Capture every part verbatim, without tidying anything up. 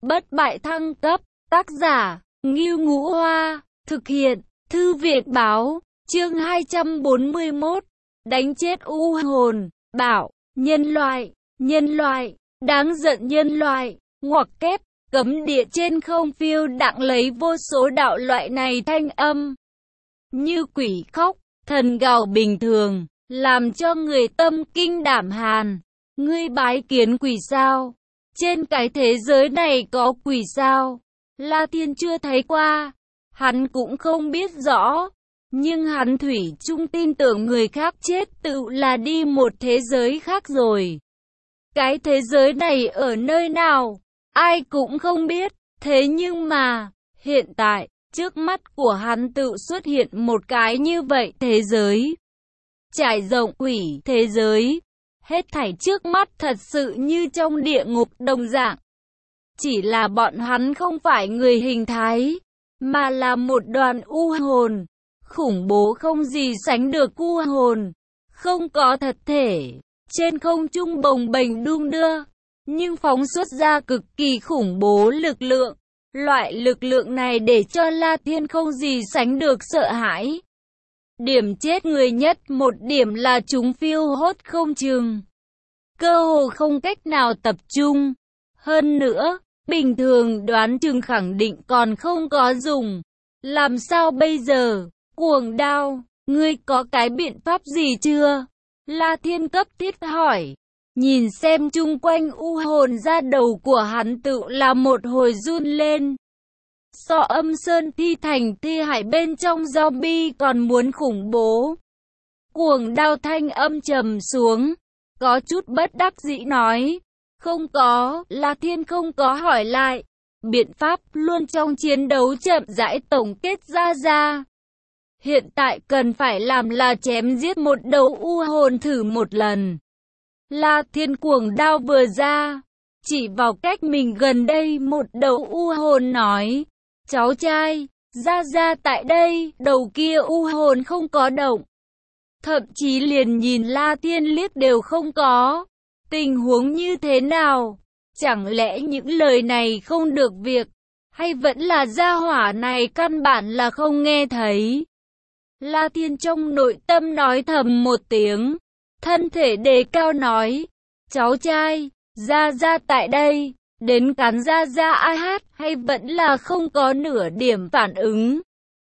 Bất bại thăng cấp, tác giả, Ngưu Ngũ Hoa, thực hiện, Thư viện báo, chương hai trăm bốn mươi mốt, đánh chết u hồn, bảo, nhân loại, nhân loại, đáng giận nhân loại, ngoặc kép, cấm địa trên không phiêu đãng lấy vô số đạo loại này thanh âm. Như quỷ khóc, thần gào bình thường, làm cho người tâm kinh đảm hàn. Ngươi bái kiến quỷ sao? Trên cái thế giới này có quỷ sao? La Thiên chưa thấy qua, hắn cũng không biết rõ, nhưng hắn thủy chung tin tưởng người khác chết tự là đi một thế giới khác rồi. Cái thế giới này ở nơi nào, ai cũng không biết, thế nhưng mà, hiện tại, trước mắt của hắn tự xuất hiện một cái như vậy thế giới. Trải rộng quỷ thế giới, hết thảy trước mắt thật sự như trong địa ngục đồng dạng. Chỉ là bọn hắn không phải người hình thái, mà là một đoàn u hồn, khủng bố không gì sánh được u hồn, không có thật thể, trên không trung bồng bềnh đung đưa, nhưng phóng xuất ra cực kỳ khủng bố lực lượng. Loại lực lượng này để cho La Thiên không gì sánh được sợ hãi. Điểm chết người nhất một điểm là chúng phiêu hốt không chừng, cơ hồ không cách nào tập trung. Hơn nữa, bình thường đoán chừng khẳng định còn không có dùng. Làm sao bây giờ? Cuồng đao, ngươi có cái biện pháp gì chưa? La Thiên cấp thiết hỏi. Nhìn xem chung quanh u hồn ra đầu của hắn tự là một hồi run lên. So âm sơn thi thành thi hải bên trong zombie còn muốn khủng bố. Cuồng đao thanh âm trầm xuống, có chút bất đắc dĩ nói. Không có, La Thiên không có hỏi lại. Biện pháp luôn trong chiến đấu chậm rãi tổng kết ra ra. Hiện tại cần phải làm là chém giết một đầu u hồn thử một lần. La Thiên cuồng đao vừa ra, chỉ vào cách mình gần đây một đầu u hồn nói. Cháu trai, ra ra tại đây, đầu kia u hồn không có động. Thậm chí liền nhìn La Thiên liếc đều không có. Tình huống như thế nào? Chẳng lẽ những lời này không được việc? Hay vẫn là gia hỏa này căn bản là không nghe thấy? La Thiên trong nội tâm nói thầm một tiếng. Thân thể đề cao nói. Cháu trai, ra ra tại đây. Đến cắn ra ra ai hát hay vẫn là không có nửa điểm phản ứng?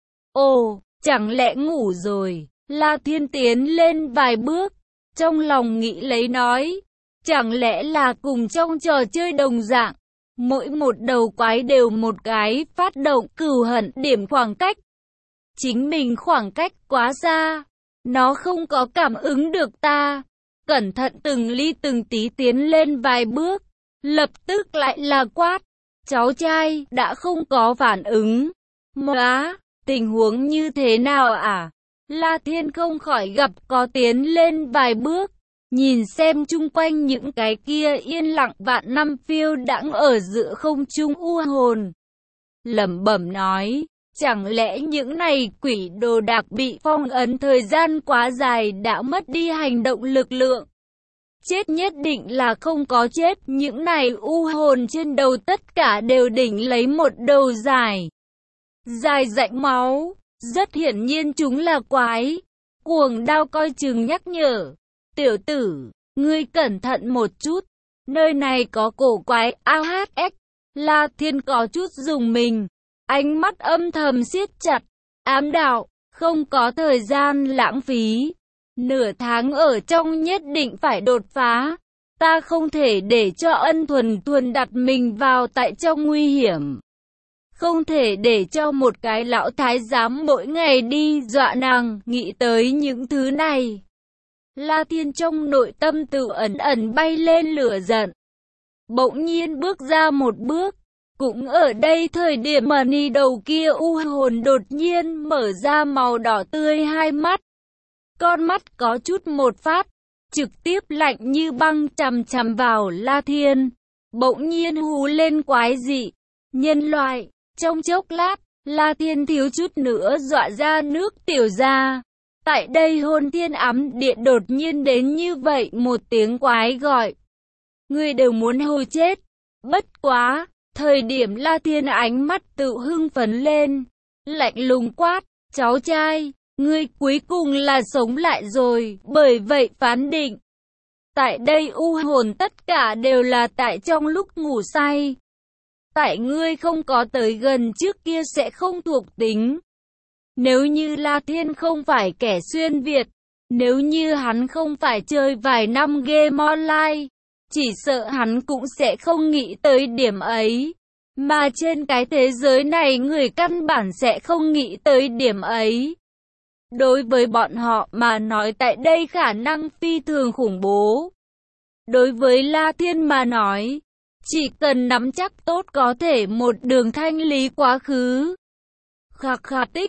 Ồ, chẳng lẽ ngủ rồi? La Thiên tiến lên vài bước, trong lòng nghĩ lấy nói. Chẳng lẽ là cùng trong trò chơi đồng dạng, mỗi một đầu quái đều một cái phát động cừu hận điểm khoảng cách. Chính mình khoảng cách quá xa, nó không có cảm ứng được ta. Cẩn thận từng ly từng tí tiến lên vài bước, lập tức lại là quát. Cháu trai, đã không có phản ứng. Móa, tình huống như thế nào à? La Thiên không khỏi gặp có tiến lên vài bước. Nhìn xem chung quanh những cái kia yên lặng vạn năm phiêu đãng ở giữa không trung u hồn. Lẩm bẩm nói, chẳng lẽ những này quỷ đồ đạc bị phong ấn thời gian quá dài đã mất đi hành động lực lượng? Chết nhất định là không có chết, những này u hồn trên đầu tất cả đều đỉnh lấy một đầu dài. Dài rãnh máu, rất hiển nhiên chúng là quái. Cuồng đao coi chừng nhắc nhở. Tiểu tử, ngươi cẩn thận một chút, nơi này có cổ quái a hát ích. La Thiên có chút dùng mình, ánh mắt âm thầm siết chặt, ám đạo, không có thời gian lãng phí. Nửa tháng ở trong nhất định phải đột phá, ta không thể để cho Ân Thuần Thuần đặt mình vào tại trong nguy hiểm. Không thể để cho một cái lão thái giám mỗi ngày đi dọa nàng, nghĩ tới những thứ này. La Thiên trong nội tâm tự ẩn ẩn bay lên lửa giận. Bỗng nhiên bước ra một bước. Cũng ở đây thời điểm mà ni đầu kia u hồn đột nhiên mở ra màu đỏ tươi hai mắt. Con mắt có chút một phát, trực tiếp lạnh như băng chằm chằm vào La Thiên. Bỗng nhiên hú lên quái dị. Nhân loại, trong chốc lát, La Thiên thiếu chút nữa dọa ra nước tiểu ra. Tại đây hôn thiên ám địa đột nhiên đến như vậy một tiếng quái gọi. Người đều muốn hù chết. Bất quá, Thời điểm La Thiên ánh mắt tự hưng phấn lên, lạnh lùng quát, cháu trai, ngươi cuối cùng là sống lại rồi, bởi vậy phán định. Tại đây u hồn tất cả đều là tại trong lúc ngủ say. Tại ngươi không có tới gần trước kia sẽ không thuộc tính. Nếu như La Thiên không phải kẻ xuyên Việt, nếu như hắn không phải chơi vài năm game online, chỉ sợ hắn cũng sẽ không nghĩ tới điểm ấy. Mà trên cái thế giới này người căn bản sẽ không nghĩ tới điểm ấy. Đối với bọn họ mà nói tại đây khả năng phi thường khủng bố. Đối với La Thiên mà nói, chỉ cần nắm chắc tốt có thể một đường thanh lý quá khứ. Khạc khạc tích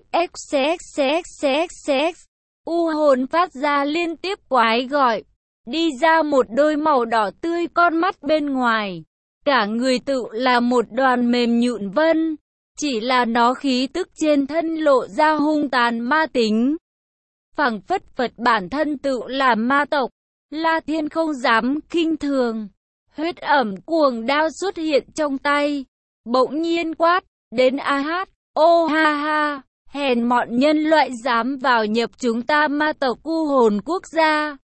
xxxxx, u hồn phát ra liên tiếp quái gọi, đi ra một đôi màu đỏ tươi con mắt bên ngoài. Cả người tự là một đoàn mềm nhũn vân, chỉ là nó khí tức trên thân lộ ra hung tàn ma tính. Phảng phất Phật bản thân tự là ma tộc, La Thiên không dám khinh thường. Huyết ẩm cuồng đao xuất hiện trong tay, bỗng nhiên quát, đến a hát, ô ha ha, hèn mọn nhân loại dám vào nhập chúng ta ma tộc u hồn quốc gia.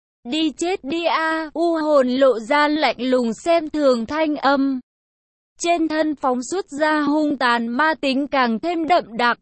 Đi chết đi a, u hồn lộ ra lạnh lùng xem thường thanh âm. Trên thân phóng xuất ra hung tàn ma tính càng thêm đậm đặc.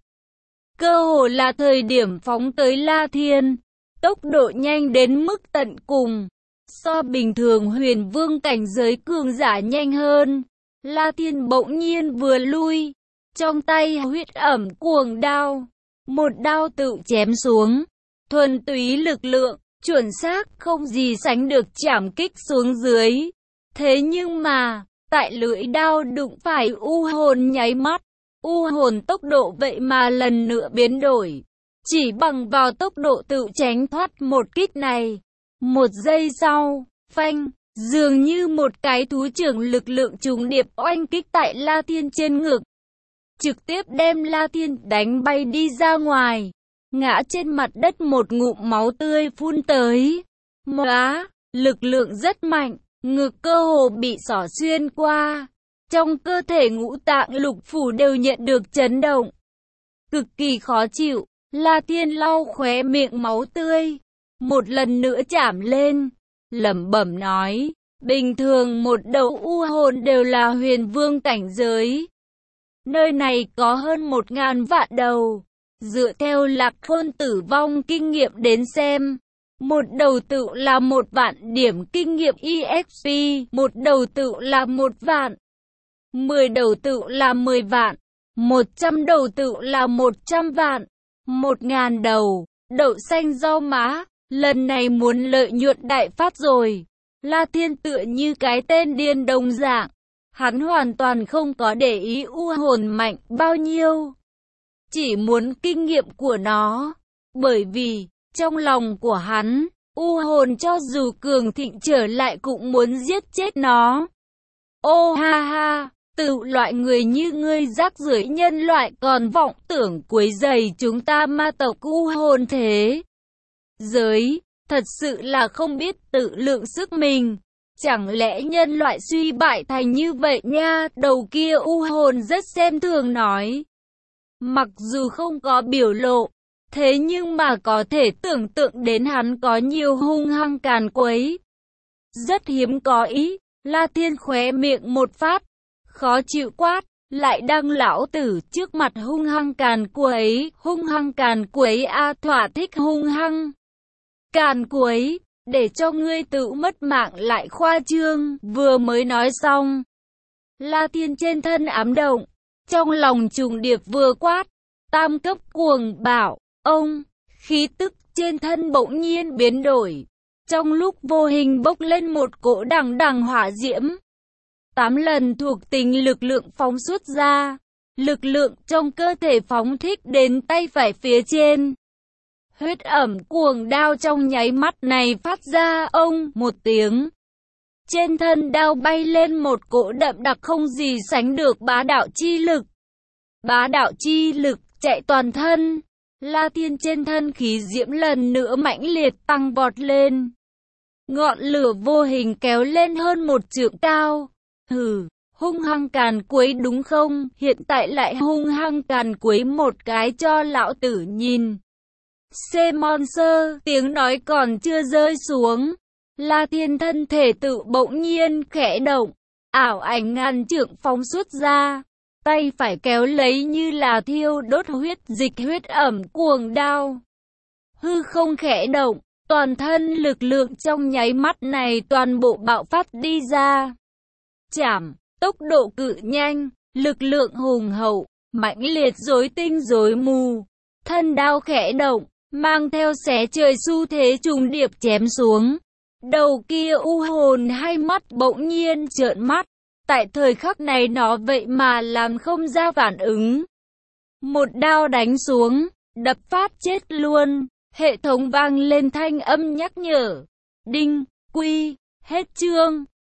Cơ hồ là thời điểm phóng tới La Thiên, tốc độ nhanh đến mức tận cùng. So bình thường huyền vương cảnh giới cường giả nhanh hơn. La Thiên bỗng nhiên vừa lui, trong tay huyết ẩm cuồng đao, một đao tự chém xuống, thuần túy lực lượng, chuẩn xác không gì sánh được chảm kích xuống dưới. Thế nhưng mà, tại lưỡi đao đụng phải u hồn nháy mắt, u hồn tốc độ vậy mà lần nữa biến đổi. Chỉ bằng vào tốc độ tự tránh thoát một kích này. Một giây sau, phanh, dường như một cái thú trưởng lực lượng trùng điệp oanh kích tại La Thiên trên ngực. Trực tiếp đem La Thiên đánh bay đi ra ngoài, ngã trên mặt đất một ngụm máu tươi phun tới. Móa, lực lượng rất mạnh, ngực cơ hồ bị xỏ xuyên qua. Trong cơ thể ngũ tạng lục phủ đều nhận được chấn động. Cực kỳ khó chịu, La Thiên lau khóe miệng máu tươi. Một lần nữa chạm lên, lẩm bẩm nói, bình thường một đầu u hồn đều là huyền vương cảnh giới. Nơi này có hơn một ngàn vạn đầu. Dựa theo lạc thôn tử vong kinh nghiệm đến xem, một đầu tự là một vạn điểm kinh nghiệm e ích pê, một đầu tự là một vạn, mười đầu tự là mười vạn, một trăm đầu tự là một trăm vạn, một ngàn đầu, đậu xanh rau má. Lần này muốn lợi nhuận đại phát rồi. La Thiên tựa như cái tên điên đồng dạng. Hắn hoàn toàn không có để ý u hồn mạnh bao nhiêu. Chỉ muốn kinh nghiệm của nó. Bởi vì, trong lòng của hắn, u hồn cho dù cường thịnh trở lại cũng muốn giết chết nó. Ô ha ha, tự loại người như ngươi rác rưởi nhân loại còn vọng tưởng quấy rầy chúng ta ma tộc u hồn thế. Giới, thật sự là không biết tự lượng sức mình. Chẳng lẽ nhân loại suy bại thành như vậy nha? Đầu kia u hồn rất xem thường nói. Mặc dù không có biểu lộ, thế nhưng mà có thể tưởng tượng đến hắn có nhiều hung hăng càn quấy. Rất hiếm có ý, La Thiên khóe miệng một phát, khó chịu quát, lại đăng lão tử trước mặt hung hăng càn quấy, hung hăng càn quấy a thỏa thích hung hăng. Càn quấy, để cho ngươi tự mất mạng lại khoa trương, vừa mới nói xong. La Thiên trên thân ám động, trong lòng trùng điệp vừa quát, tam cấp cuồng bạo, ông, khí tức trên thân bỗng nhiên biến đổi. Trong lúc vô hình bốc lên một cỗ đằng đằng hỏa diễm. Tám lần thuộc tính lực lượng phóng xuất ra, lực lượng trong cơ thể phóng thích đến tay phải phía trên. Huyết ẩm cuồng đao trong nháy mắt này phát ra ông một tiếng. Trên thân đao bay lên một cỗ đậm đặc không gì sánh được bá đạo chi lực. Bá đạo chi lực chạy toàn thân. La Thiên trên thân khí diễm lần nữa mãnh liệt tăng vọt lên. Ngọn lửa vô hình kéo lên hơn một trượng cao. Hừ, Hung hăng càn quấy đúng không? Hiện tại lại hung hăng càn quấy một cái cho lão tử nhìn. Xê Monster, tiếng nói còn chưa rơi xuống. La Thiên thân thể tự bỗng nhiên khẽ động, ảo ảnh ngàn trượng phóng xuất ra, tay phải kéo lấy như là thiêu đốt huyết dịch huyết ẩm cuồng đao. Hư không khẽ động, toàn thân lực lượng trong nháy mắt này toàn bộ bạo phát đi ra. Chảm, tốc độ cự nhanh, lực lượng hùng hậu, mãnh liệt rối tinh rối mù. Thân đao khẽ động, mang theo xé trời xu thế trùng điệp chém xuống. Đầu kia u hồn hai mắt bỗng nhiên trợn mắt. Tại thời khắc này nó vậy mà làm không ra phản ứng. Một đao đánh xuống, đập phát chết luôn. Hệ thống vang lên thanh âm nhắc nhở. Đinh, quy, hết chương.